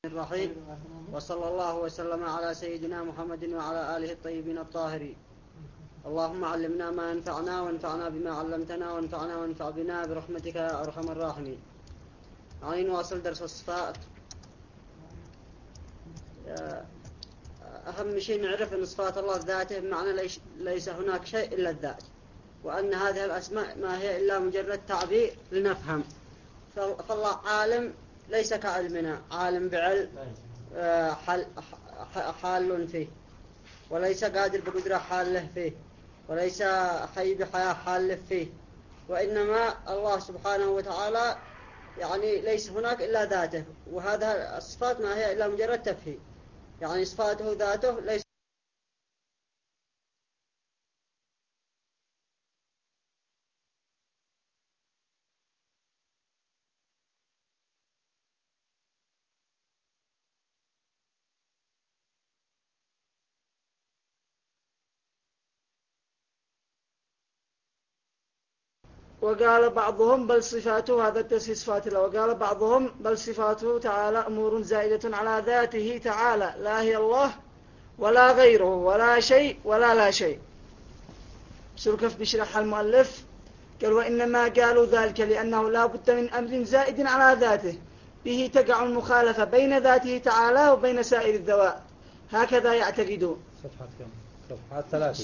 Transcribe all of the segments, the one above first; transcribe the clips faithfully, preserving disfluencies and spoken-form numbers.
الرحيم. وصلى الله وسلم على سيدنا محمد وعلى آله الطيبين الطاهرين. اللهم علمنا ما ينفعنا وانفعنا بما علمتنا وانفعنا وانفع بنا برحمتك يا أرحم الراحمين. يعني نواصل درس الصفات. أهم شيء نعرف أن صفات الله ذاته بمعنى ليس هناك شيء إلا الذات، وأن هذه الأسماء ما هي إلا مجرد تعبير لنفهم. فالله عالم ليس كعلمنا، عالم بعلم حال, حال فيه، وليس قادر بقدرة حاله فيه، وليس حي بحياة حاله فيه، وإنما الله سبحانه وتعالى يعني ليس هناك إلا ذاته، وهذا الصفات ما هي إلا مجرد تفهيم. يعني صفاته ذاته ليس وقال بعضهم بل صفاته، هذا التسهيل صفات الله، وقال بعضهم بل صفاته تعالى أمور زائدة على ذاته تعالى، لا هي الله ولا غيره ولا شيء ولا لا شيء. سلكف بشرح المؤلف قال وإنما قالوا ذلك لأنه لا بد من أمر زائد على ذاته به تقع المخالفة بين ذاته تعالى وبين سائر الذوات، هكذا يعتقدون. صفحات كم؟ صفحات ثلاثة.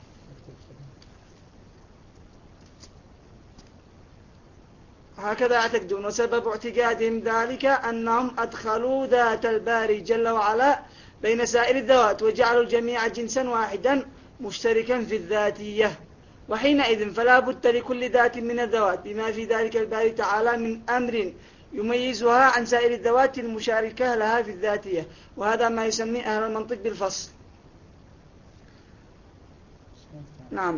هكذا يعتقدون. وسبب اعتقادهم ذلك أنهم أدخلوا ذات الباري جل وعلا بين سائر الذوات وجعلوا الجميع جنسا واحدا مشتركا في الذاتية، وحينئذ فلا بد لكل ذات من الذوات بما في ذلك الباري تعالى من أمر يميزها عن سائر الذوات المشاركة لها في الذاتية، وهذا ما يسميه أهل المنطق بالفصل. نعم.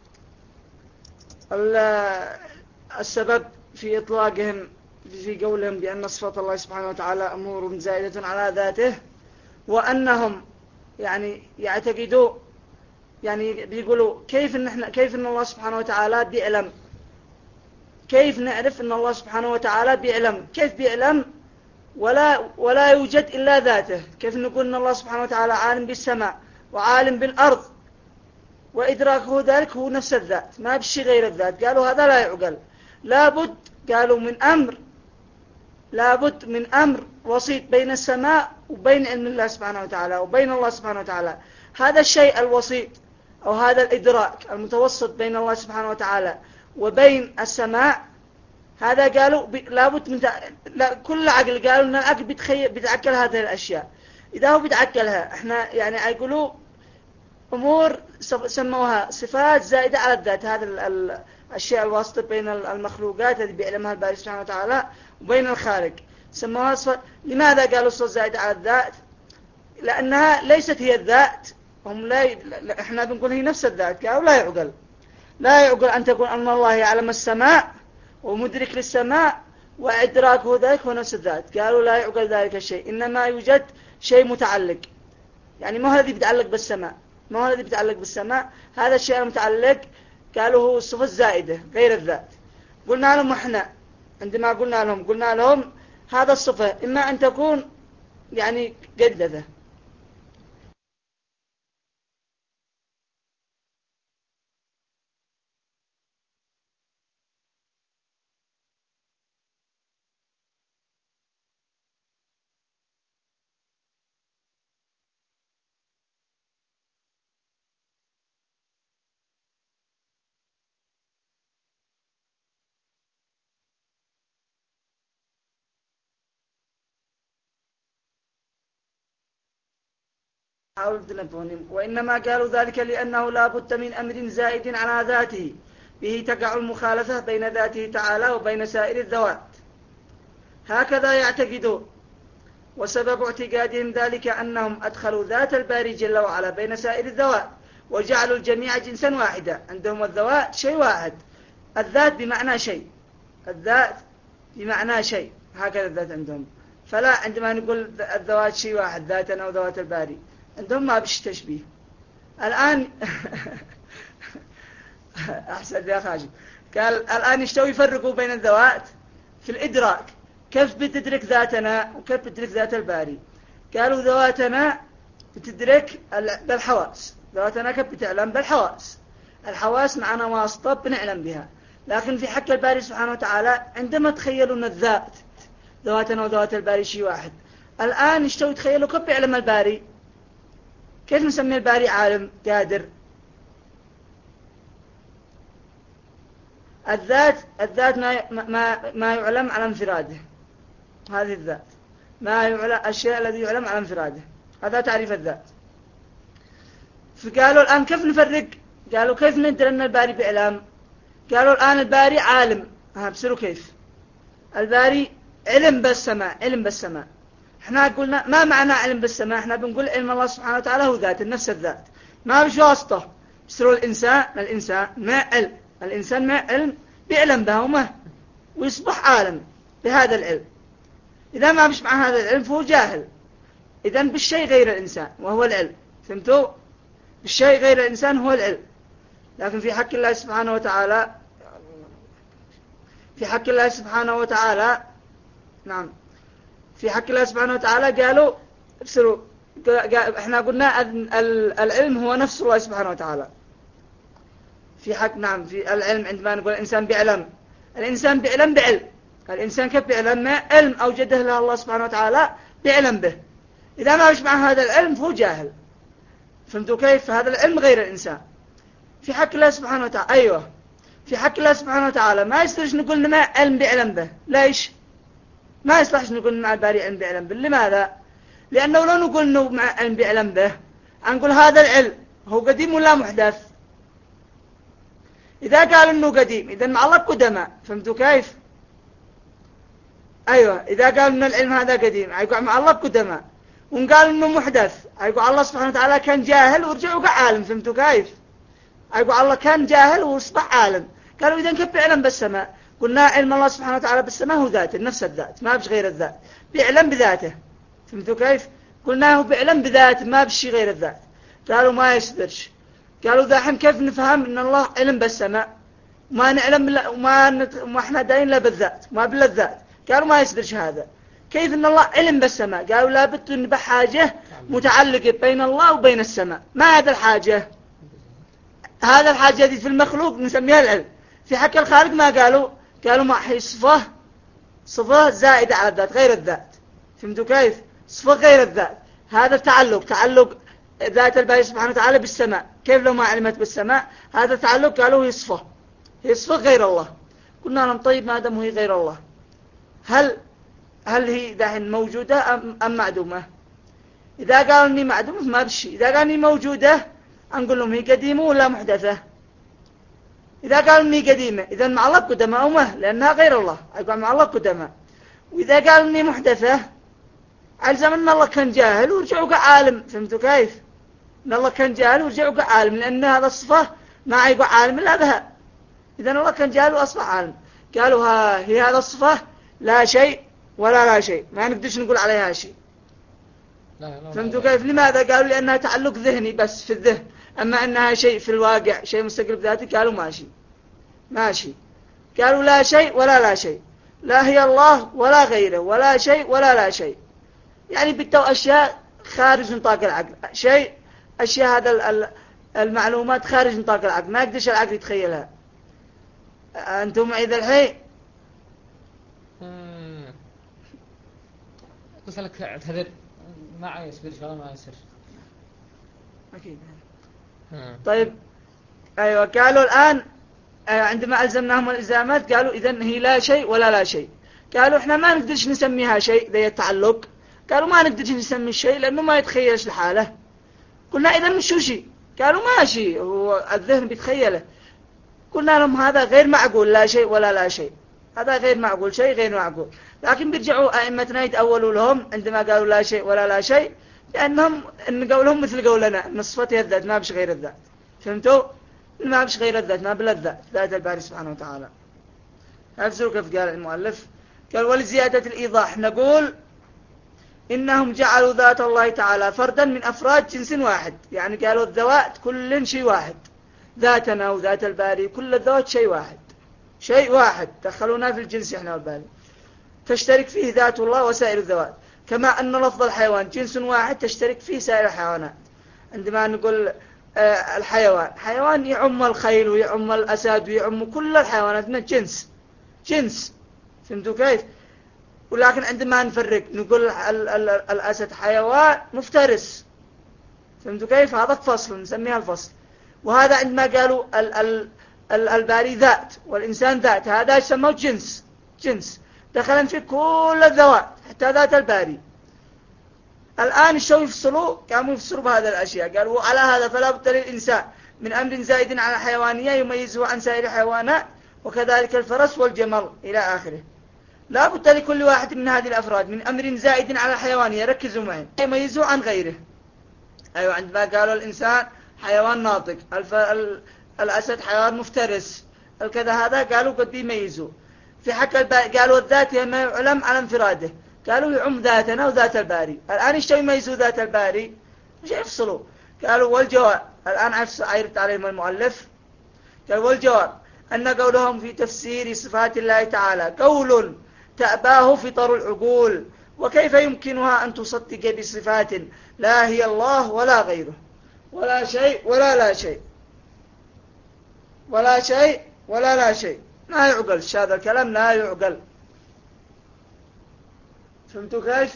السبب في إطلاقهم في قولهم بأن صفات الله سبحانه وتعالى أمور زائدة على ذاته، وأنهم يعني يعتقدوا يعني بيقولوا كيف إن إحنا كيف إن الله سبحانه وتعالى بيعلم، كيف نعرف إن الله سبحانه وتعالى بيعلم، كيف بيعلم ولا ولا يوجد إلا ذاته، كيف نقول إن الله سبحانه وتعالى عالم بالسماء وعالم بالأرض وإدراكه ذلك هو نفس الذات ما بشي غير الذات. قالوا هذا لا يعقل، لابد قالوا من أمر لابد من أمر وسيط بين السماء وبين علم الله سبحانه وتعالى وبين الله سبحانه وتعالى. هذا الشيء الوسيط أو هذا الإدراك المتوسط بين الله سبحانه وتعالى وبين السماء، هذا قالوا لابد من لا كل عقل قالوا أن العقل بيتعقل هذه الأشياء. إذا هو بيتعقلها إحنا يعني يقولوا أمور سموها صفات زائدة على الذات، هذا الأشياء الواسطة بين المخلوقات التي بيعلمها الباري سبحانه وتعالى وبين الخالق سموها صفات. لماذا قالوا صفات زائدة على الذات؟ لأنها ليست هي الذات، هم لا ي... إحنا بنقول هي نفس الذات. قالوا لا يعقل لا يعقل أن تقول أن الله يعلم السماء ومدرك للسماء وإدراكه ذلك هو نفس الذات. قالوا لا يعقل ذلك الشيء، إنما يوجد شيء متعلق، يعني ما هو الذي بيتعلق بالسماء، ما هو الذي بيتعلق بالسماء، هذا الشيء المتعلق قالوا هو الصفة الزائدة غير الذات. قلنا لهم احنا عندما قلنا لهم قلنا لهم هذا الصفة إما أن تكون يعني قدده وإنما قالوا ذلك لأنه لا بد من أمر زائد على ذاته به تقع المخالفة بين ذاته تعالى وبين سائر الذوات، هكذا يعتقدون. وسبب اعتقادهم ذلك أنهم أدخلوا ذات الباري جل وعلا بين سائر الذوات وجعلوا الجميع جنسا واحدا. عندهم الذوات شيء واحد، الذات بمعنى شيء، الذات بمعنى شيء، هكذا الذات عندهم. فلا عندما نقول الذوات شيء واحد ذاتنا وذوات الباري عندهم ما بش تشبيه. الآن أحسن يا خاشم قال الآن يشتوا يفرقوا بين الذوات في الإدراك، كيف بتدرك ذاتنا وكيف بتدرك ذات الباري؟ قالوا ذواتنا بتدرك بالحواس. ذواتنا كيف بتعلم؟ بالحواس. الحواس معنا واسطة بنعلم بها. لكن في حق الباري سبحانه وتعالى عندما تخيلوا أن الذات ذواتنا وذوات الباري شيء واحد، الآن اشتوا تخيلوا كيف يعلم الباري؟ كيف نسمي الباري عالم قادر؟ الذات الذات ما ما ما يعلم على انفراده. هذه الذات ما يعلم، الشيء الذي يعلم على انفراده، هذا تعريف الذات. فقالوا الآن كيف نفرق؟ قالوا كيف ندري أن الباري بإعلام؟ قالوا الآن الباري عالم. ها بصيروا كيف؟ الباري علم بالسماء، علم بالسماء. احنا قلنا ما معنى علم بالسماء؟ احنا بنقول علم الله سبحانه وتعالى هو ذات، النفس الذات، ما بش واسطة. بصيروا الإنسان الإنسان مع علم، الإنسان مع علم بيعلم بها وما ويصبح عالم بهذا العلم. إذا ما بش مع هذا العلم فهو جاهل. إذن بالشيء غير الإنسان وهو العلم. فهمتوا؟ بالشيء غير الإنسان هو العلم. لكن في حق الله سبحانه وتعالى في حق الله سبحانه وتعالى نعم في حق الله سبحانه وتعالى قالوا ابصروا، احنا قلنا العلم هو نفس الله سبحانه وتعالى. في حق نعم في العلم عندما نقول الإنسان بيعلم، الإنسان بيعلم بعلم. الإنسان كيف بيعلم؟ مع علم أوجده له الله سبحانه وتعالى بيعلم به. إذا ما مش مع هذا العلم فهو جاهل. فهمتوا كيف؟ هذا العلم غير الإنسان. في حق الله سبحانه وتعالى أيوه في حق الله سبحانه وتعالى ما يصلحش نقول مع علم بيعلم به. ليش؟ ما يصلحش نقول مع الباري علم بيعلم به. لماذا؟ لأنه لو نقول إنه مع علم بيعلم به نقول هذا العلم هو قديم ولا محدث؟ إذا قال إنه قديم إذا مع الله قدماء. فهمتوا كيف؟ أيوة إذا قال إن العلم هذا قديم هيقع مع الله قدماء، ونقال إنه محدث هيقع الله سبحانه وتعالى كان جاهل ورجع وقع عالم. فهمتوا كيف؟ هيقع الله كان جاهل وصبح عالم. قالوا إذا كيف بيعلم بالسماء؟ قلنا علم الله سبحانه وتعالى بالسماء هو ذاته، نفس الذات، ما بش غير الذات، بيعلم بذاته. فهمتوا كيف؟ قلنا هو بيعلم بذاته ما بشي غير الذات. قالوا ما يصدرش. قالوا ذاحين كيف نفهم إن الله علم بالسماء ما نعلم وما نت... ما احنا داين لا بالذات ما بالذات؟ قالوا ما يصدرش هذا. كيف إن الله علم بالسماء؟ قالوا لابد أن بحاجة متعلقة بين الله وبين السماء. ما هذا الحاجة؟ هذا الحاجة دي في المخلوق نسميها العلم. في حق الخالق ما قالوا قالوا ما هي صفة صفة زائدة على الذات غير الذات. فهمتوا كيف؟ صفة غير الذات. هذا تعلق تعلق ذات الباري سبحانه وتعالى بالسماء. كيف لو ما علمت بالسماء؟ هذا تعلق قالوا هي صفة، هي صفة غير الله. قلنا لهم طيب ما دام هي غير الله هل هل هي دحين موجودة أم, أم معدومة؟ إذا قالوا إني معدومة ما بشي. إذا قالوا إني موجودة نقول لهم هي قديمة ولا محدثة؟ إذا قالوا إني قديمة إذا مع الله قدماء وما لأنها غير الله أقول مع الله قدماء. وإذا قالوا إني محدثة ألزم أن الله كان جاهل ورجع وقع عالم. فهمتوا كيف؟ أن الله كان جاهل ورجع وقع عالم لأن هذا الصفة ما يقع عالم إلا بها. إذا الله كان جاهل وأصبح عالم. قالوا ها هي هذا الصفة لا شيء ولا لا شيء ما نقدرش نقول عليها شيء. فهمتوا كيف؟ لماذا؟ قالوا لأنها تعلق ذهني بس في الذهن، أما أنها شيء في الواقع شيء مستقل بذاته قالوا ماشي ماشي. قالوا لا شيء ولا لا شيء، لا هي الله ولا غيره ولا شيء ولا لا شيء. يعني بدوا أشياء خارج نطاق العقل، شيء أشياء هذا المعلومات خارج نطاق العقل ما يقدرش العقل يتخيلها. أنتم معي ذا الحين؟ بسألك اعتذر ما يصبر شغل ما يصير أكيد. طيب أيوة قالوا الآن عندما ألزمناهم الإلزامات قالوا إذن هي لا شيء ولا لا شيء. قالوا إحنا ما نقدرش نسميها شيء ذي التعلق. قالوا ما نقدرش نسمي الشيء لأنه ما يتخيلش الحالة. قلنا إذن شو شيء؟ قالوا ماشي هو الذهن بيتخيله. قلنا لهم هذا غير معقول لا شيء ولا لا شيء، هذا غير معقول شيء غير معقول. لكن بيرجعوا أئمتنا يتأولوا لهم عندما قالوا لا شيء ولا لا شيء لأنهم إن قولهم مثل قولنا إن صفتها الذات ما بش غير الذات. فهمتوا؟ ما بش غير الذات ما بلا الذات ذات الباري سبحانه وتعالى. أفسروا كيف قال المؤلف؟ قال ولزيادة الإيضاح نقول إنهم جعلوا ذات الله تعالى فردا من أفراد جنس واحد. يعني قالوا الذوات كل شيء واحد، ذاتنا وذات الباري كل الذوات شيء واحد شيء واحد. دخلونا في الجنس إحنا والباري. تشترك فيه ذات الله وسائر الذوات، كما أن لفظ الحيوان جنس واحد تشترك فيه سائر الحيوانات. عندما نقول الحيوان، حيوان يعم الخيل ويعم الأسد ويعم كل الحيوانات من جنس جنس، فهمتوا كيف؟ ولكن عندما نفرق نقول ال ال الأسد حيوان مفترس، فهمتوا كيف؟ هذا فصل نسميها الفصل. وهذا عندما قالوا ال ال ال الباري ذات والإنسان ذات، هذا يسموه جنس جنس دخلا في كل الذوات حتى ذات الباري. الآن شو يفصلوا؟ قاموا يفصلوا بهذه الأشياء، قالوا على هذا فلا بد للإنسان من أمر زائد على الحيوانية يميزه عن سائر الحيوانات، وكذلك الفرس والجمل إلى آخره. لا بد لكل واحد من هذه الأفراد من أمر زائد على الحيوانية، ركزوا معي، يميزه عن غيره. أيوة، عندما قالوا الإنسان حيوان ناطق، الف... ال... الأسد حيوان مفترس، الكذا، هذا قالوا قد بيميزوا. في حق الب... قالوا الذات ما يعلم على انفراده، قالوا يعم ذاتنا وذات الباري. الآن ايش يميزوا ذات الباري؟ ايش يفصلوا؟ قالوا والجواب، الآن عرفت عليهم المؤلف، قال والجواب أن قولهم في تفسير صفات الله تعالى قول تأباه فطر العقول، وكيف يمكنها أن تصدق بصفات لا هي الله ولا غيره، ولا شيء ولا لا شيء، ولا شيء ولا لا شيء، ما يعقل هذا الكلام، لا يعقل. فهمتوا كيف؟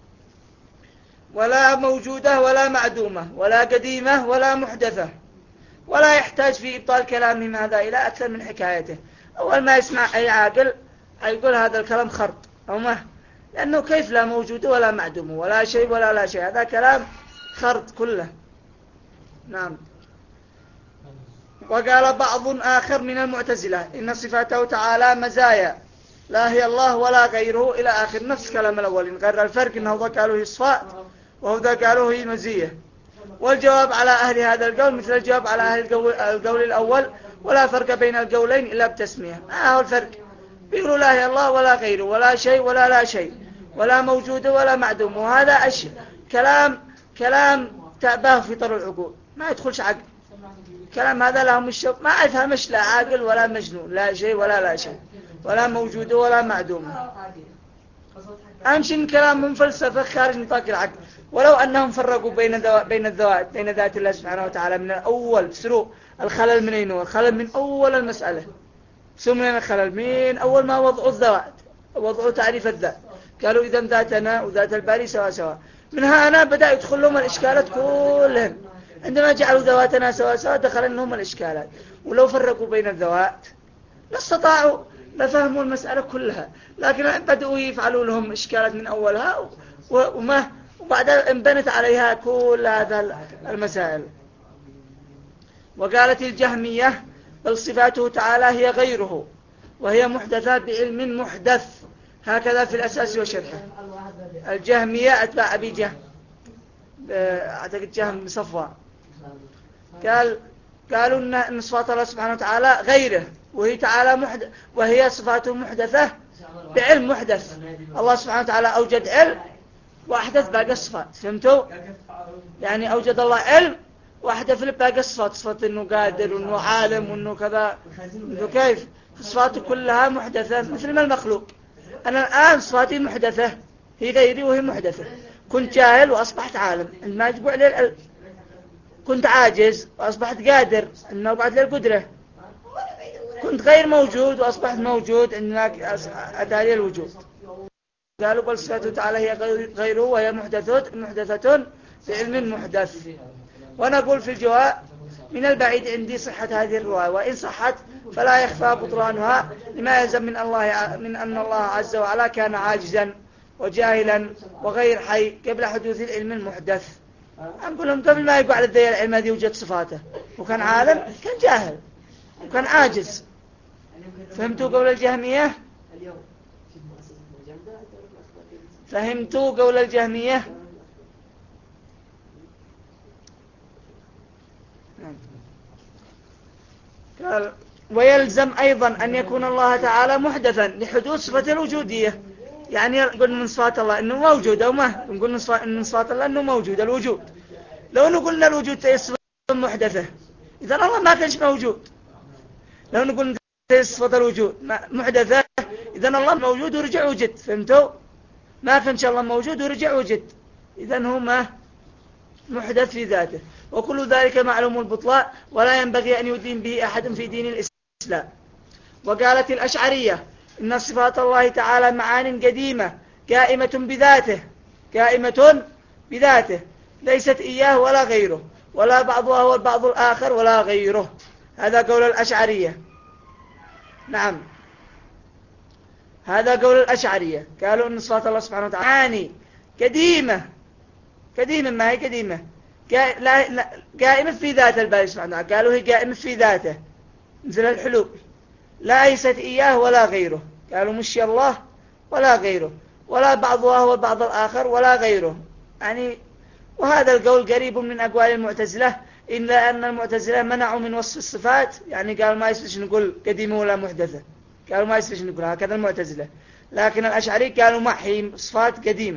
ولا موجودة ولا معدومة ولا قديمة ولا محدثة، ولا يحتاج في إبطال كلامهم هذا إلى أكثر من حكايته. أول ما يسمع أي عاقل يقول هذا الكلام خرط أو ما، لأنه كيف لا موجودة ولا معدومة ولا شيء ولا لا شيء، هذا كلام خرط كله. نعم. وقال بعض آخر من المعتزلة إن صفاته تعالى مزايا لا هي الله ولا غيره إلى آخر، نفس كلام الأولين، غير الفرق إنه ذا قالوا هي صفات وهذا قالوا هي مزية. والجواب على أهل هذا القول مثل الجواب على أهل القول, القول الأول، ولا فرق بين القولين إلا بتسمية. ما هو الفرق؟ بيقولوا لا هي الله ولا غيره ولا شيء ولا لا شيء ولا موجود ولا معدوم، وهذا أش... كلام كلام تأباه في طر العقول، ما يدخلش عقل. كلام هذا لهم الشوق، ما يفهمش لا عاقل ولا مجنون، لا شيء ولا لا شيء ولا موجود ولا معدوم. أمشي كلام من فلسفة خارج نطاق العقل. ولو أنهم فرقوا بين ذو... بين الذوات بين ذات الله سبحانه وتعالى من الأول، سروا الخلل من أين؟ الخلل من أول المسألة. سمنا الخلل من أول ما وضعوا الذوات، وضعوا تعريف الذات، قالوا إذا ذاتنا وذات الباري سوا سوا. من هنا بدأ يدخل لهم الإشكالات كلهم، عندما جعلوا ذواتنا سوا سوا دخل لهم الإشكالات. ولو فرقوا بين الذوات لاستطاعوا لفهموا المسألة كلها، لكن بدأوا يفعلوا لهم إشكالات من أولها وما وبعد انبنت عليها كل هذا المسائل. وقالت الجهمية بل صفاته تعالى هي غيره وهي محدثات بعلم محدث، هكذا في الأساس وشرحه. الجهمية أتباع أبي جهم، أعتقد جهم صفوان، قال قالوا أن صفات الله سبحانه وتعالى غيره وهي تعالى محدث، وهي صفاته محدثة بعلم محدث. الله سبحانه وتعالى أوجد علم وأحدث باقي الصفات، فهمتوا؟ يعني أوجد الله علم وأحدث باقي الصفات، صفات أنه قادر وأنه عالم وأنه كذا، أنه كيف صفاته كلها محدثة مثل ما المخلوق. أنا الآن صفاتي محدثة، هي غيري وهي محدثة. كنت جاهل وأصبحت عالم عندما يجب علي العلم، كنت عاجز وأصبحت قادر عندما بعد لي القدرة، كنت غير موجود وأصبحت موجود عندما أتى لي الوجود. قالوا بل صفاته تعالى هي غيره وهي محدثة محدثة بعلم محدث. ونقول في الجواب من البعيد عندي صحة هذه الرواية، وإن صحت فلا يخفى بطلانها، لما يلزم من الله من أن الله عز وعلا كان عاجزا وجاهلا وغير حي قبل حدوث العلم المحدث. أقول لهم قبل ما يقع لدي العلم هذه وجد صفاته، وكان عالم كان جاهل وكان عاجز. فهمتوا قول الجهمية؟ فهمتوا قول الجهمية؟ قال ويلزم أيضا أن يكون الله تعالى محدثا لحدوث صفة الوجودية. يعني نقول من صفات الله أنه موجود أو ما نقول من صفات الله أنه موجود الوجود. لو نقولنا الوجود صفة محدثة إذا الله ما كانش موجود. لو نقول صفة الوجود محدثة إذن الله موجود ورجع وجد. فهمتوا؟ ما كان شاء الله موجود ورجع وجد، إذن هو ما محدث في ذاته. وكل ذلك معلوم البطلان ولا ينبغي أن يدين به أحد في دين الإسلام. وقالت الأشعرية إن صفات الله تعالى معان قديمة قائمة بذاته، قائمة بذاته ليست إياه ولا غيره، ولا بعضها هو البعض الآخر ولا غيره. هذا قول الأشعرية. نعم، هذا قول الأشعرية. قالوا إن صفات الله سبحانه وتعالى معاني قديمة، قديمة ما هي قديمة قائمة في ذات الباري سبحانه وتعالى. قالوا هي قائمة في ذاته مثل الحلول، ليست إياه ولا غيره. قالوا مش الله ولا غيره، ولا بعضها هو البعض الآخر ولا غيره يعني. وهذا القول قريب من أقوال المعتزلة، إلا أن المعتزلة منعوا من وصف الصفات، يعني قالوا ما يصلش نقول قديمة ولا محدثة، قالوا ما يصلش نقول هكذا المعتزلة. لكن الأشعري قالوا ما هي صفات قديمة،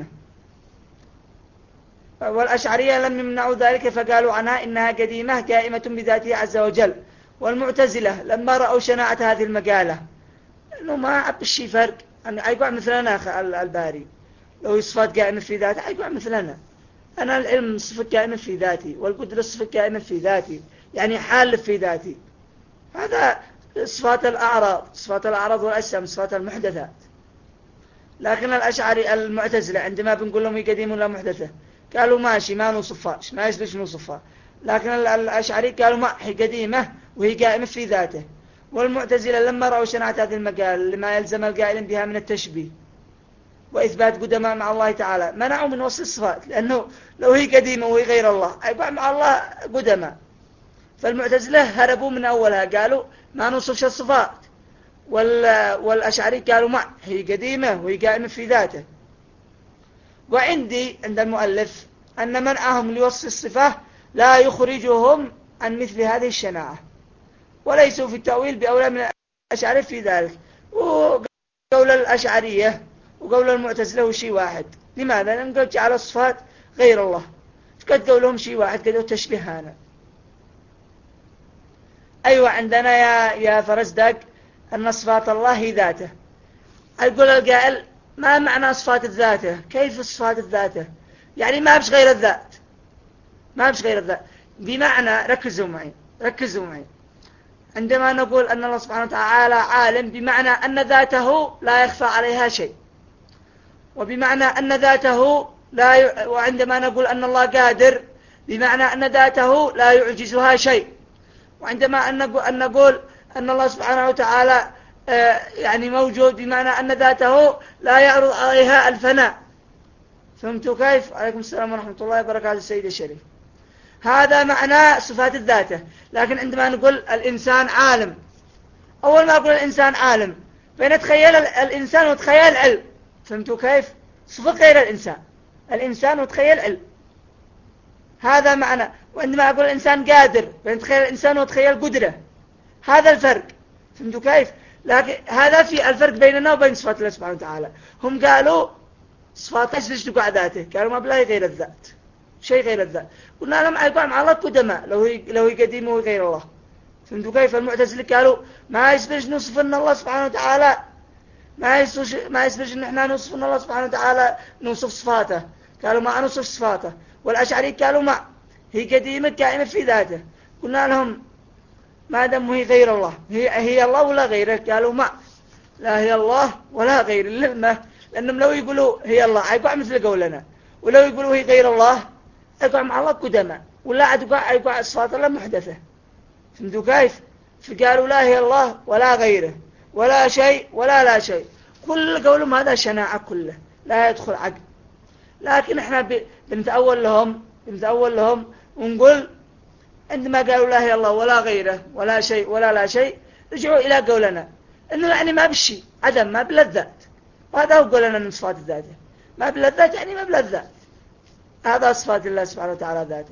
والأشعرية لم يمنعوا ذلك فقالوا عنها إنها قديمة قائمة بذاته عز وجل. والمعتزلة لما رأوا شناعة هذه المقالة إنه ما عب الشي فرق، يعني أيقع مثلنا الباري لو صفات قائمة في ذاته أيقع مثلنا. أنا العلم صفة كائنة في ذاتي، والقدرة صفة كائنة في ذاتي، يعني حال في ذاتي. هذا صفات الأعراض، صفات الأعراض والأجسام، صفات المحدثات. لكن الأشعري المعتزلة عندما بنقول لهم هي قديمة ولا محدثة قالوا ماشي ما نوصفهاش، ما يسلش نوصفها. لكن الأشعري قالوا ما هي قديمة وهي قائمة في ذاته. والمعتزلة لما رأوا شناعة هذه المقال لما يلزم القائل بها من التشبيه وإثبات قدماء مع الله تعالى منعوا من وصف الصفات، لأنه لو هي قديمة وهي غير الله أيضا مع الله قدماء. فالمعتزلة هربوا من أولها قالوا ما نوصفش الصفات، والأشعري قالوا ما هي قديمة وهي قائمة في ذاته. وعندي عند المؤلف أن منعهم لوصف الصفة لا يخرجهم عن مثل هذه الشناعة، وليسوا في التأويل بأولى من الأشعري في ذلك. وقول الأشعرية وقول المعتزلة هو شيء واحد. لماذا؟ لأن قد جعل الصفات غير الله، فقد قولهم شيء واحد، قد تشبهانا. أيوة عندنا يا يا فرزدق أن صفات الله هي ذاته. يقول القائل ما معنى صفات الذاته؟ كيف صفات الذاته؟ يعني ما بش غير الذات، ما بش غير الذات. بمعنى ركزوا معي ركزوا معي عندما نقول أن الله سبحانه وتعالى عالم بمعنى أن ذاته لا يخفى عليها شيء، وبمعنى أن ذاته لا ي... وعندما نقول أن الله قادر بمعنى أن ذاته لا يعجزها شيء، وعندما أن نقول أن الله سبحانه وتعالى يعني موجود بمعنى أن ذاته لا يعرض عليها الفناء. فهمتوا كيف؟ عليكم السلام ورحمة الله وبركاته السيد الشريف. هذا معنى صفات الذاته. لكن عندما نقول الإنسان عالم، أول ما أقول الإنسان عالم فنتخيل الإنسان وتخيل علم. فهمتوا كيف؟ صفة غير الإنسان، الإنسان وتخيل علم، هذا معنى. وعندما أقول الإنسان قادر فنتخيل الإنسان وتخيل قدرة، هذا الفرق. فهمتوا كيف؟ لكن هذا في الفرق بيننا وبين صفات الله سبحانه وتعالى. هم قالوا صفات ليش تقع ذاته، قالوا ما بلا غير الذات، شيء غير الذات. قلنا لهم أيقع مع الله قدماء لو هي لو هي قديم وهي غير الله. فهمتوا كيف؟ المعتزلة قالوا ما يسبج نوصف أن الله سبحانه وتعالى ما يسبج ما يسبج أن احنا نوصف أن الله سبحانه وتعالى نوصف صفاته، قالوا ما نوصف صفاته. والأشعري قالوا ما هي قديمة قائمة في ذاته. قلنا لهم ما دام هي غير الله هي هي الله ولا غيره؟ قالوا ما لا هي الله ولا غير. لما لأنهم لو يقولوا هي الله يقع مثل قولنا، ولو يقولوا هي غير الله يقع مع الله قدماء، ولا عاد يقع يقع صفات الله محدثة. فهمتوا كيف؟ فقالوا لا هي الله ولا غيره ولا شيء ولا لا شيء. كل قولهم هذا شناعة كله لا يدخل عقل. لكن احنا بنتأول لهم بنتأول لهم ونقول عندما قالوا لا هي الله ولا غيره ولا شيء ولا لا شيء رجعوا إلى قولنا إنه يعني ما بالشيء عدم ما بالذات. وهذا هو قولنا من صفات الذات، ما بالذات يعني ما بالذات، هذا صفات الله سبحانه وتعالى ذاته.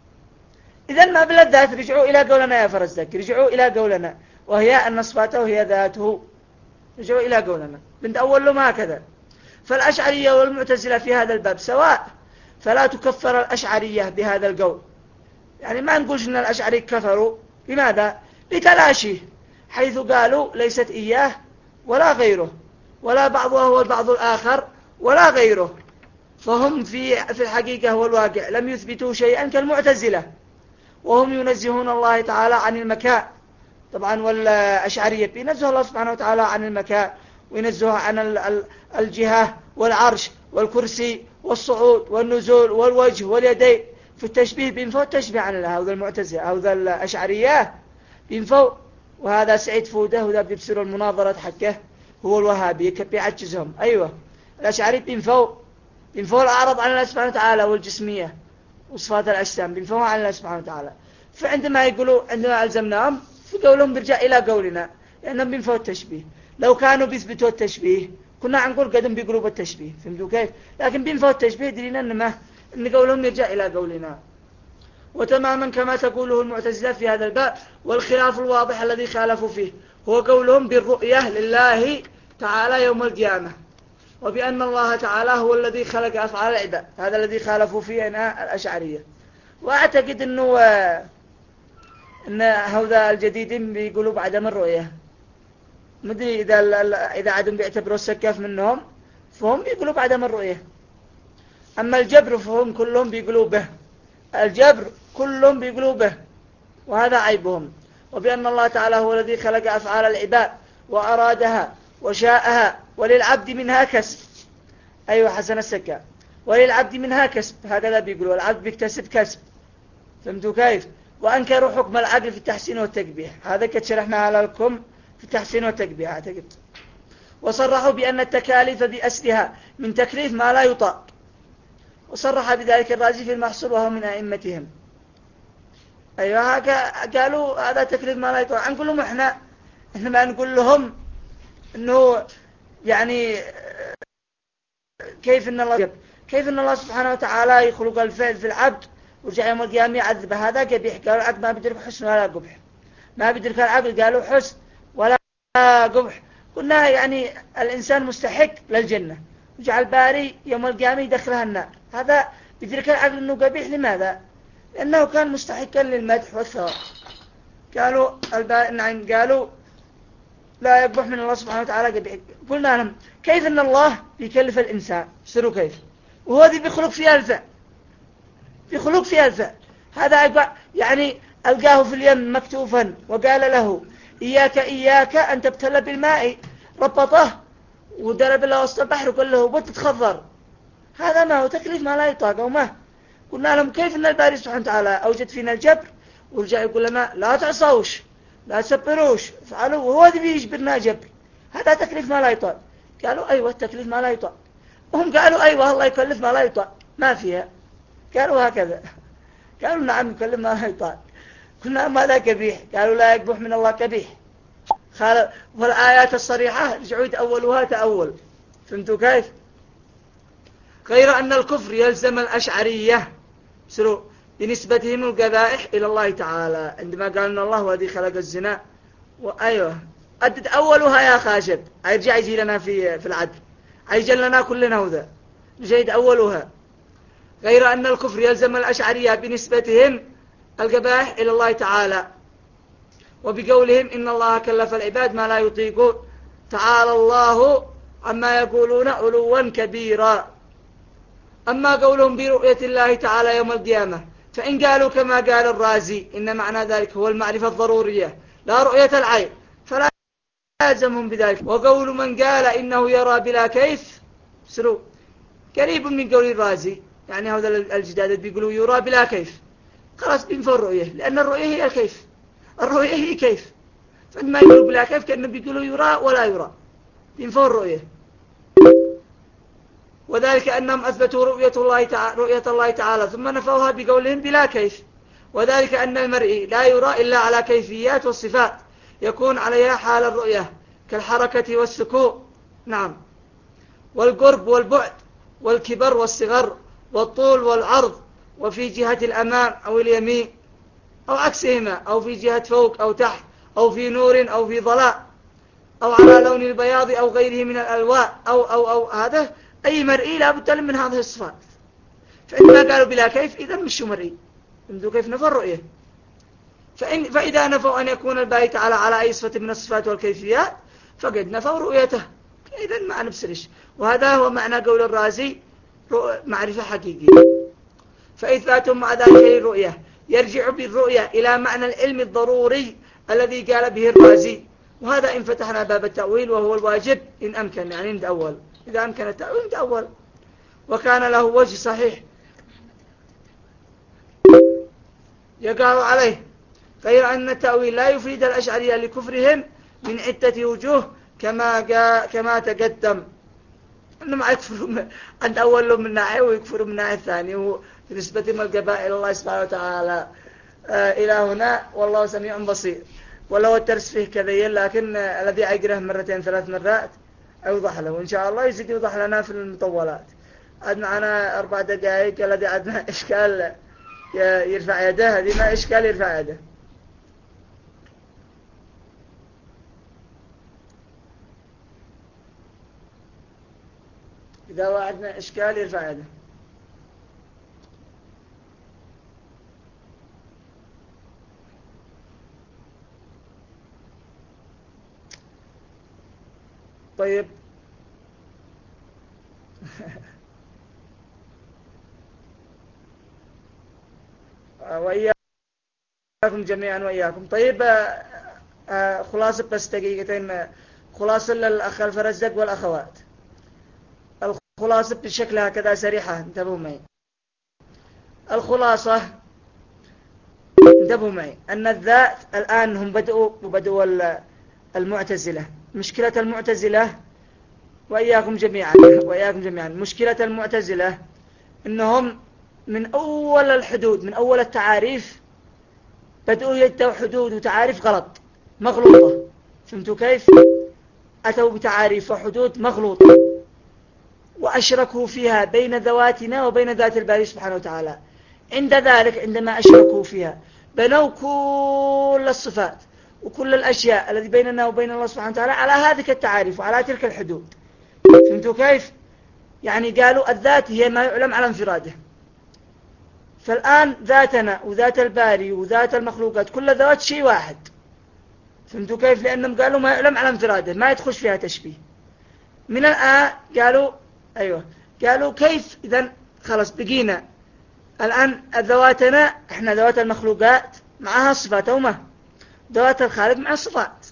إذن ما بالذات رجعوا إلى قولنا يا فرزدك، رجعوا إلى قولنا وهي أن صفاته هي ذاته. رجعوا إلى قولنا بنتأول لهم هكذا. فالأشعرية والمعتزلة في هذا الباب سواء، فلا تكفر الأشعرية بهذا القول. يعني ما نقولش أن الأشعري كفروا. لماذا؟ لتلاشيه، حيث قالوا ليست إياه ولا غيره، ولا بعضها هو البعض الآخر ولا غيره، فهم في في الحقيقة والواقع لم يثبتوا شيئا كالمعتزلة، وهم ينزهون الله تعالى عن المكان طبعا، والأشعرية بينزه الله سبحانه وتعالى عن المكان، وينزه عن الجهة والعرش والكرسي والصعود والنزول والوجه واليدين. في التشبيه بينفوا التشبيه عن الله، هذا المعتزلة هذا الأشعرية بينفوا. وهذا سعيد فوده وذا بيبصروا المناظرة حقه هو الوهابي كبي عجزهم. أيوة الأشعري بينفوا بينفوا الأعراض عن الله سبحانه وتعالى والجسمية وصفات الأجسام بينفوا عن الله سبحانه وتعالى. فعندما يقولوا عندما ألزمناهم في قولهم بيرجع إلى قولنا لأنهم بينفوا التشبيه. لو كانوا بيثبتوا التشبيه كنا نقول قدم بيقولوا بالتشبيه، فهمتوا كيف؟ لكن بينفوا التشبيه درينا إن ما إن قولهم يرجع إلى قولنا. وتماما كما تقوله المعتزلة في هذا الباب. والخلاف الواضح الذي خالفوا فيه هو قولهم بالرؤية لله تعالى يوم القيامة، وبأن الله تعالى هو الذي خلق أفعال العباد، هذا الذي خالفوا فيه أنا الأشعرية. وأعتقد أنه أن هذا الجديدين بيقولوا بعدم الرؤية، مدري إذا إذا عدم بيعتبروا السكاف منهم فهم بيقولوا بعدم الرؤية. أما الجبر فهم كلهم بيقولوا به، الجبر كلهم بيقولوا به، وهذا عيبهم. وبأن الله تعالى هو الذي خلق أفعال العباد وأرادها وشاءها وللعبد منها كسب. أيوة حسن السكا، وللعبد منها كسب، هكذا بيقولوا العبد بيكتسب كسب، فهمتوا كيف؟ وأنكروا حكم العقل في التحسين والتقبيح، هذا كتشرحنا لكم في التحسين والتقبيح أعتقد. وصرحوا بأن التكاليف بأسرها من تكليف ما لا يطاق، وصرح بذلك الرازي في المحصول وهو من أئمتهم. أيوة قالوا هذا تكليف ما لا يطاق. نقول لهم إحنا إحنا ما نقول لهم إنه يعني كيف إن الله كيف إن الله سبحانه وتعالى يخلق الفعل في العبد ورجع يوم القيامة يعذب، هذا قبيح. قالوا العبد ما بيدرك حسن ولا قبح، ما بيدرك العقل قالوا حسن ولا قبح. قلنا يعني الإنسان مستحق للجنة، وجعل باري يوم القيامة يدخلها النار، هذا بيدرك العقل إنه قبيح. لماذا؟ لأنه كان مستحقا للمدح والثواب. قالوا الباري نعم، قالوا لا يقبح من الله سبحانه وتعالى قبيح. قلنا لهم كيف أن الله بيكلف الإنسان سروا كيف وهو ذي بيخلق فيها الفعل، بيخلق فيها الفعل. هذا يعني ألقاه في اليم مكتوفا وقال له إياك إياك أن تبتلى بالماء، ربطه ودرب الله وسط البحر وقال له بتتخضر، هذا ما هو تكليف ما لا يطاق. وما قلنا لهم كيف أن الباري سبحانه وتعالى أوجد فينا الجبر ورجع يقول لنا لا تعصوش لا تسبروش فعلوا، وهو ذي بيجبرنا جبر، هذا تكليف ما لا يطاق. قالوا أيوة التكليف ما لا يطاق، وهم قالوا أيوة الله يكلف ما لا يطاق ما فيها. قالوا هكذا، قالوا نعم يكلف ما لا يطاق. قلنا ماذا كبيح؟ قالوا لا يقبح من الله كبيح. والآيات الصريحة رجعوا يتأولوها تأول، فهمتوا كيف؟ غير أن الكفر يلزم الأشعرية سروا بنسبتهم القبائح إلى الله تعالى، عندما قال أن الله هو الذي خلق الزنا. وأيوه أدد أولها يا خاشب، أرجع يجي لنا في في العدل، أيجل لنا كلنا وذا جيد أولها. غير أن الكفر يلزم الأشعرية بنسبتهم القبائح إلى الله تعالى، وبقولهم إن الله كلف العباد ما لا يطيقون، تعالى الله عما يقولون علوا كبيرا. أما قولهم برؤية الله تعالى يوم القيامة فإن قالوا كما قال الرازي إن معنى ذلك هو المعرفة الضرورية لا رؤية العين فلا يلزمهم بذلك. وقول من قال إنه يرى بلا كيف سروا قريب من قول الرازي، يعني هذا الجداد بيقولوا يرى بلا كيف، خلاص بينفوا الرؤية، لأن الرؤية هي الكيف، الرؤية هي كيف، فعندما يقولوا بلا كيف كأنه بيقولوا يرى ولا يرى، بينفوا الرؤية. وذلك أنهم أثبتوا رؤية الله تعالى, رؤية الله تعالى ثم نفوها بقولهم بلا كيف، وذلك أن المرء لا يرى إلا على كيفيات والصفات يكون عليها حال الرؤية كالحركة والسكون نعم، والقرب والبعد والكبر والصغر والطول والعرض، وفي جهة الأمام أو اليمين أو عكسهما، أو في جهة فوق أو تحت، أو في نور أو في ظلام، أو على لون البياض أو غيره من الألوان، أو, أو, أو هذا أي مرئي لا بد من هذه الصفات. فإنما قالوا بلا كيف إذا مش مرئي، فهمتوا كيف نفوا الرؤية. فإن فإذا نفوا أن يكون الباري تعالى على أي صفة من الصفات والكيفيات فقد نفوا رؤيته إذن ما نبصرش. وهذا هو معنى قول الرازي معرفة حقيقية. فإثباتهم مع ذلك للرؤية يرجع بالرؤية إلى معنى العلم الضروري الذي قال به الرازي، وهذا إن فتحنا باب التأويل وهو الواجب إن أمكن، يعني نتأول، إذا أمكن التأويل نتأول. وكان له وجه صحيح يقع عليه، غير أن التأويل لا يفيد الأشعرية لكفرهم من عدة وجوه كما جاء كما تقدم، أنهم يكفروا عند أولهم من ناحية ويكفروا من ناحية ثانية بالنسبة ما القبائل إلى الله سبحانه وتعالى. آه إلى هنا والله سميع بصير. ولو الترس فيه كذيل، لكن آه الذي يقرأه مرتين ثلاث مرات أوضح له، وإن شاء الله يزيد يوضح لنا في المطولات. عد معنا أربع دقائق، الذي عندنا إشكال يرفع يده، هذه ما إشكال يرفع يده. إذا وعدنا إشكال يرفع يده. طيب وإياكم جميعا وإياكم. طيب خلاصة بس دقيقتين، خلاصة للأخ الفرزدق والأخوات. الخلاصة بشكل هكذا سريحة، انتبهوا معي. الخلاصة انتبهوا معي أن الذات الآن هم بدأوا وبدأوا المعتزلة. مشكلة المعتزلة وإياكم جميعا وإياكم جميعا مشكلة المعتزلة إنهم من أول الحدود، من أول التعاريف بدأوا يدوا حدود وتعاريف غلط مغلوطة. فهمتوا كيف؟ أتوا بتعاريف وحدود مغلوطة وأشركوا فيها بين ذواتنا وبين ذات الباري سبحانه وتعالى. عند ذلك عندما أشركوا فيها بنوا كل الصفات وكل الأشياء التي بيننا وبين الله سبحانه وتعالى على هذه التعاريف وعلى تلك الحدود. فهمتوا كيف؟ يعني قالوا الذات هي ما يعلم على انفراده. فالآن ذاتنا وذات الباري وذات المخلوقات كل ذوات شيء واحد. فهمتوا كيف؟ لأنهم قالوا ما يعلم على انفراده، ما يدخل فيها تشبيه. من الآن قالوا أيوة قالوا كيف إذن خلاص بقينا الآن ذواتنا إحنا ذوات المخلوقات معها صفات أو ما ذوات الخالق مع صفات.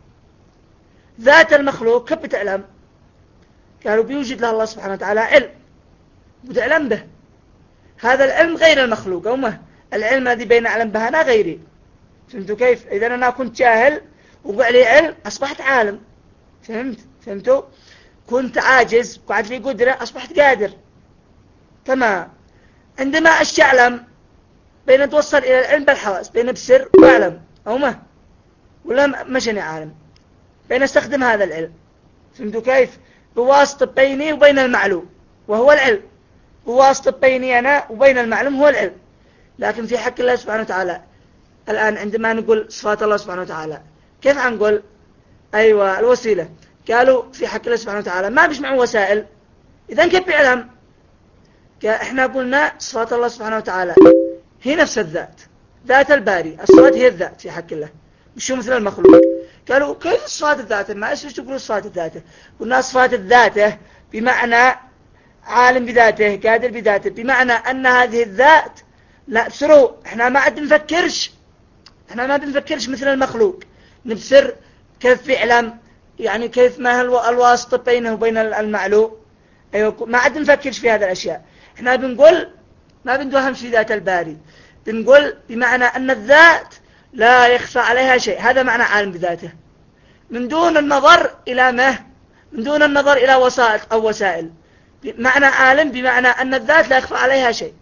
ذات المخلوق كيف بتعلم؟ قالوا بيوجد له الله سبحانه وتعالى علم بتعلم به، هذا العلم غير المخلوق أو ما العلم الذي بين أعلم به أنا غيري. فهمتوا كيف؟ إذن أنا كنت جاهل وقع لي علم أصبحت عالم. فهمت؟ فهمتوا؟ كنت عاجز وقعد لي قدرة أصبحت قادر. تمام. عندما أعلم بين توصل إلى العلم بالحواس بين بسر وأعلم أو ما ولا مشاني عالم بين استخدم هذا العلم. فهمتوا كيف؟ بواسطة بيني وبين المعلوم وهو العلم، بواسطة بيني أنا وبين المعلوم هو العلم. لكن في حق الله سبحانه وتعالى الآن عندما نقول صفات الله سبحانه وتعالى كيف عنقول؟ أيوة الوسيلة. قالوا في حق الله سبحانه وتعالى ما بيش معه وسائل، إذن كيف بيعلم؟ إحنا قلنا صفات الله سبحانه وتعالى هي نفس الذات، ذات الباري. الصفات هي الذات في حق الله مش مثل المخلوق. قالوا كيف صفات الذات؟ ما إيش تقولوا صفات الذات؟ قلنا صفات الذات بمعنى عالم بذاته قادر بذاته، بمعنى أن هذه الذات لا بسروا إحنا ما عاد نفكرش، إحنا ما بنفكرش مثل المخلوق نبصر كيف يعلم، يعني كيف ما هو الواسطة بينه وبين المعلوم. أيوة ما عاد نفكرش في هذه الأشياء. إحنا بنقول ما بندوهم في ذات الباري، بنقول بمعنى أن الذات لا يخفى عليها شيء، هذا معنى عالم بذاته من دون النظر إلى ما من دون النظر إلى وسائط أو وسائل. معنى عالم بمعنى أن الذات لا يخفى عليها شيء.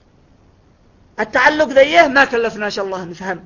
التعلق ذيه ما كلفناش الله نفهم.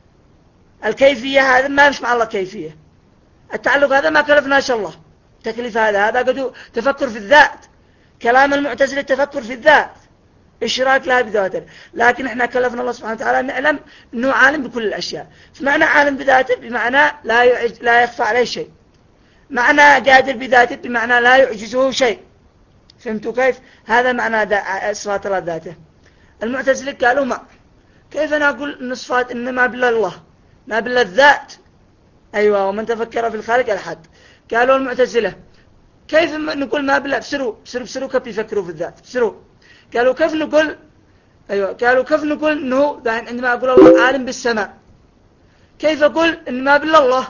الكيفية هذا ما مش مع الله كيفية. التعلق هذا ما كلفناش الله تكليف هذا هذا قد تفكر في الذات. كلام المعتزلة التفكر في الذات إشراك لها بذاته، لكن إحنا كلفنا الله سبحانه وتعالى نعلم أنه عالم بكل الأشياء. فمعنى عالم بذاته بمعنى لا يعج... لا يخفى عليه شيء. معنى قادر بذاته بمعنى لا يعجزه شيء. فهمتوا كيف؟ هذا معنى صفات الله ذاته. المعتزلة قالوا ما كيف أنا أقول أن صفات إنما بالله الله ما بالله الذات. أيوة ومن تفكر في الخالق الحد. قالوا المعتزلة كيف نقول ما بالله؟ بسروا بسروا بسروا كيف يفكروا في الذات بسروا. قالوا كيف نقول أيوة قالوا كيف نقول إنه عندما أقول الله عالم بالسماء كيف أقول إن ما بالله الله؟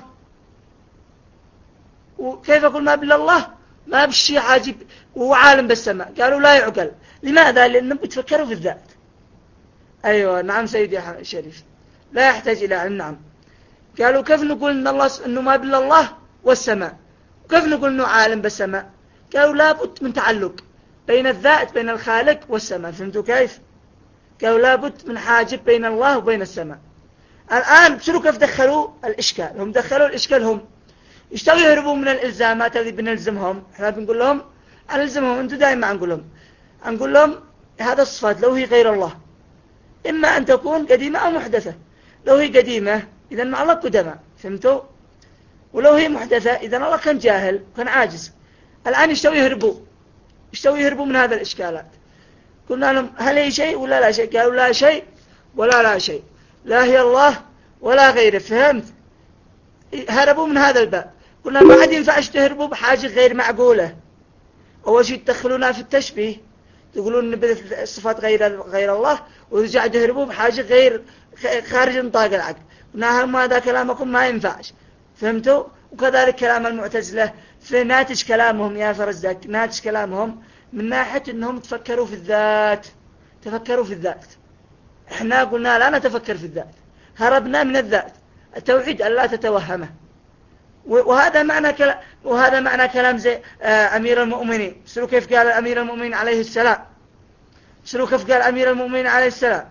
وكيف أقول ما بالله الله؟ ما بالشيء عاجب وهو عالم بالسماء. قالوا لا يعقل. لماذا؟ لأنهم بتفكروا في الذات. أيوة نعم سيدي شريف لا يحتاج إلى علم. نعم. قالوا كيف نقول إن الله إنه ما بالله الله والسماء وكيف نقول إنه عالم بالسماء؟ قالوا لابد من تعلق بين الذات بين الخالق والسماء. فهمتوا كيف؟ قالوا لابد من حاجب بين الله وبين السماء. الآن بسروا كيف دخلوا الإشكال. هم دخلوا الإشكال هم يشتغلوا يهربوا من الإلزامات التي بنلزمهم. احنا بنقول لهم أنلزمهم أنتوا دائما نقول لهم نقول لهم هذا الصفات لو هي غير الله إما أن تكون قديمة أو محدثة. لو هي قديمة إذن مع الله قدماء. فهمتوا؟ ولو هي محدثة إذن الله كان جاهل وكان عاجز. الآن يشتغلوا يهربوا يشتغلوا يهربوا من هذا الإشكالات. قلنا لهم هل هي شيء ولا لا شيء؟ قالوا لا شيء ولا لا شيء لا هي الله ولا غيره. فهمت؟ هربوا من هذا الباب. قلنا ما عاد ينفعش تهربوا بحاجة غير معقولة. أول شيء تدخلونا في التشبيه تقولون إن الصفات غير غير الله ورجع تهربوا بحاجة غير خارج نطاق العقل. قلنا هم هذا كلامكم ما ينفعش. فهمتوا؟ وكذلك كلام المعتزلة في ناتج كلامهم يا فرزدك ناتج كلامهم من ناحية أنهم تفكروا في الذات تفكروا في الذات. احنا قلنا لا نتفكر في الذات هربنا من الذات. التوحيد أن لا تتوهمه. وهذا معنى كلام وهذا معنى كلام زي أمير المؤمنين. سلوا كيف قال أمير المؤمنين عليه السلام سلوا كيف قال أمير المؤمنين عليه السلام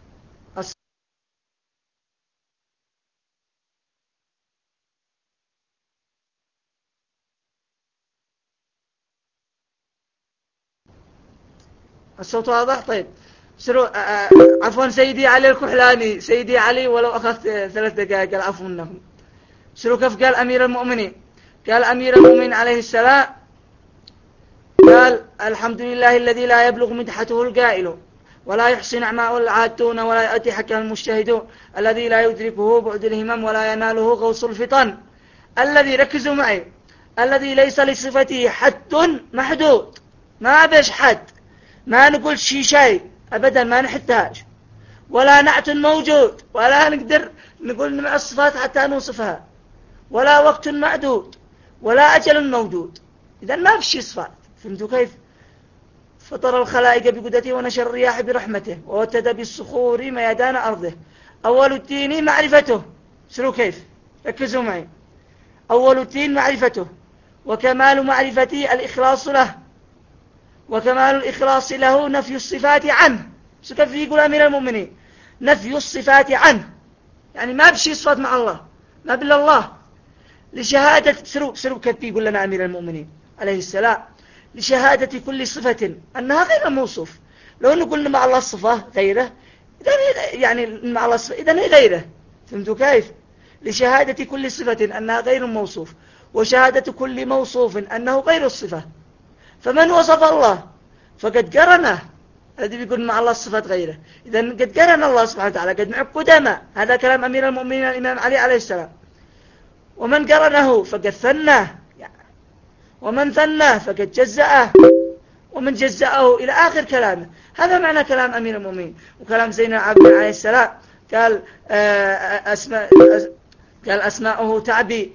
الصوت واضح؟ طيب سروا عفوا سيدي علي الكحلاني سيدي علي ولو أخذت ثلاث دقائق العفو منهم. سروا كيف قال أمير المؤمنين. قال أمير المؤمنين عليه السلام قال الحمد لله الذي لا يبلغ مدحته القائل ولا يحسن نعماء العادون ولا يأتي حكا المجتهدون الذي لا يدركه بعد الهمم ولا يناله غوص الفطن الذي ركزوا معي الذي ليس لصفته حد محدود. ما بيش حد ما نقول شي شيء أبدا ما نحتاج ولا نعت موجود ولا نقدر نقول مع الصفات حتى نوصفها ولا وقت معدود ولا أجل موجود. إذا ما في شي صفات. فهمتوا كيف؟ فطر الخلائق بقدرته ونشر الرياح برحمته ووتد بالصخور ميدان أرضه. أول الدين معرفته. سلوا كيف؟ ركزوا معي. أول الدين معرفته وكمال معرفته الإخلاص له وكمال الإخلاص له نفي الصفات عنه. سكف يقول أمير المؤمنين نفي الصفات عنه يعني ما بشي صفات مع الله ما بالله الله لشهادة سرو سرو كيف يقول لنا أمير المؤمنين عليه السلام لشهادة كل صفة أنها غير موصوف. لو نقول مع الله الصفة غيره يعني مع الله الصفة إذن هي غيره. فهمتوا كيف؟ لشهادة كل صفة أنها غير موصوف وشهادة كل موصوف أنه غير الصفة. فمن وصف الله فقد قرنه الذي بيقول مع الله الصفات غيره. إذن قد قرن الله سبحانه وتعالى قد معه قدماء. هذا كلام أمير المؤمنين الإمام علي عليه السلام. ومن قرنه فقد ثناه ومن ثناه فقد جزأه ومن جزأه إلى آخر كلامه. هذا معنى كلام أمير المؤمنين. وكلام زين العابدين عليه السلام قال أسماء قال أسماؤه تعبير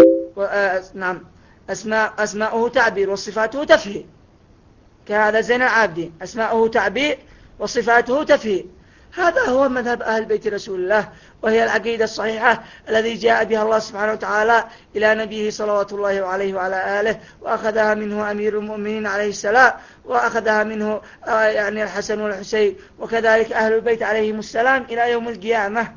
نعم أسماء أسماؤه تعبير وصفاته تفهيم. كهذا زين العابدين أسماؤه تعبير وصفاته تفهيم. هذا هو مذهب أهل بيت رسول الله وهي العقيدة الصحيحة الذي جاء بها الله سبحانه وتعالى إلى نبيه صلوات الله عليه وعلى آله وأخذها منه أمير المؤمنين عليه السلام وأخذها منه يعني الحسن والحسين وكذلك أهل البيت عليهم السلام إلى يوم القيامة.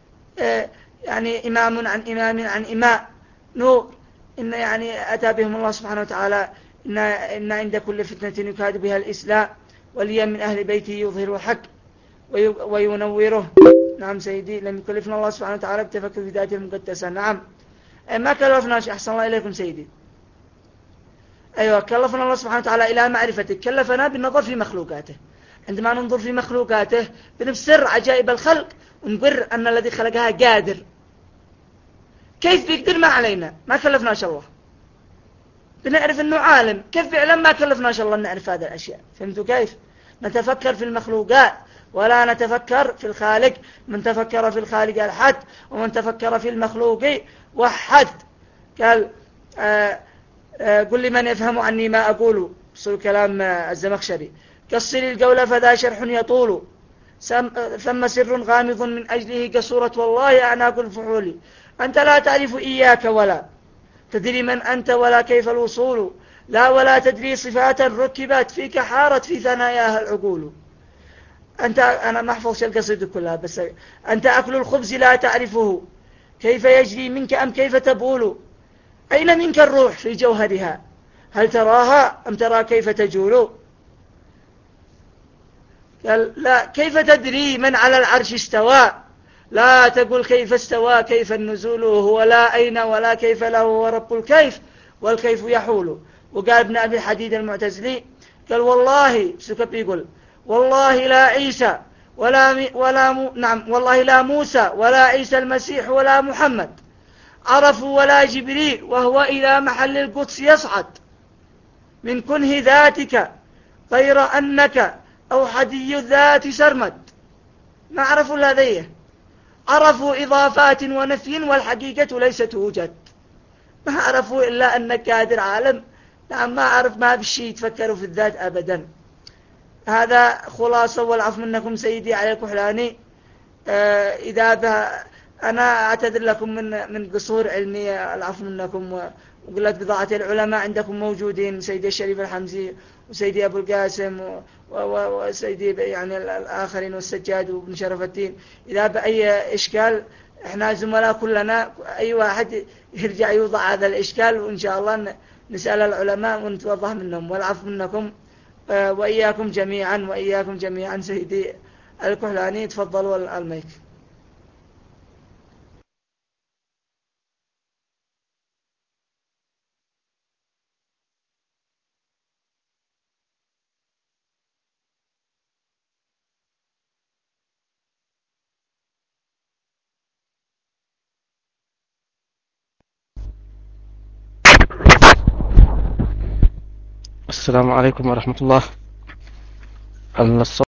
يعني إمام عن إمام عن إمام نور إن يعني أتى بهم الله سبحانه وتعالى إن, إن عند كل فتنة يكاد بها الإسلام وليا من أهل بيته يظهر الحق وينوره. نعم سيدي لم يكلفنا الله سبحانه وتعالى بتفكر في ذاته المقدسة. نعم ما كلفناش أحسن الله إليكم سيدي. أيوة كلفنا الله سبحانه وتعالى إلى معرفته كلفنا بالنظر في مخلوقاته. عندما ننظر في مخلوقاته بنفسر عجائب الخلق ونقر أن الذي خلقها قادر. كيف بيقدر ما علينا ما كلفناش الله. بنعرف أنه عالم. كيف فعلا ما كلفنا شاء الله نعرف هذه الأشياء؟ فهمتوا كيف؟ نتفكر في المخلوقات ولا نتفكر في الخالق. من تفكر في الخالق الحد، ومن تفكر في المخلوق وحد. قال آه آه قل لمن يفهم عني ما أقول، صور كلام آه الزمخشري. قصر القول فذا شرح يطول، ثم سر غامض من أجله قصورة والله أعناق الفحول. أنت لا تعرف إياك ولا تدري من أنت ولا كيف الوصول، لا ولا تدري صفات ركبت فيك حارت في ثناياها العقول. أنت أنا ما أحفظ القصيدة كلها، بس أنت أكل الخبز لا تعرفه كيف يجري منك أم كيف تبول، أين منك الروح في جوهرها هل تراها أم ترى كيف تجول. قال لا، كيف تدري من على العرش استوى، لا تقول كيف استوى كيف النزول، هو لا أين ولا كيف له ورب الكيف والكيف يحول. وقال ابن أبي الحديد المعتزلي قال والله سكب يقول والله لا عيسى ولا م... ولا م... نعم والله لا موسى ولا عيسى المسيح ولا محمد عرفوا ولا جبريل وهو إلى محل القدس يصعد من كنه ذاتك غير أنك أوحدي الذات سرمد. ما عرفوا الذيه، عرفوا إضافات ونفي والحقيقة ليست توجد. ما عرفوا إلا أنك قادر عالم. نعم ما عرف ما بشي يتفكروا في الذات أبدا. هذا خلاصة. والعفو منكم سيدي على الكحلاني. آه إذا بها أنا أعتذر لكم من من قصور علمي، العفو منكم. وقلت بضاعة العلماء عندكم موجودين، سيدي الشريف الحمزي وسيدي أبو القاسم وسيدي يعني الآخرين والسجاد وابن شرف الدين. إذا بأي إشكال إحنا زملاء كلنا، أي واحد يرجع يوضع هذا الإشكال وإن شاء الله نسأل العلماء ونتوضح منهم. والعفو منكم وإياكم جميعا وإياكم جميعا. سيدي الكحلاني تفضلوا المايك. السلام عليكم ورحمة الله.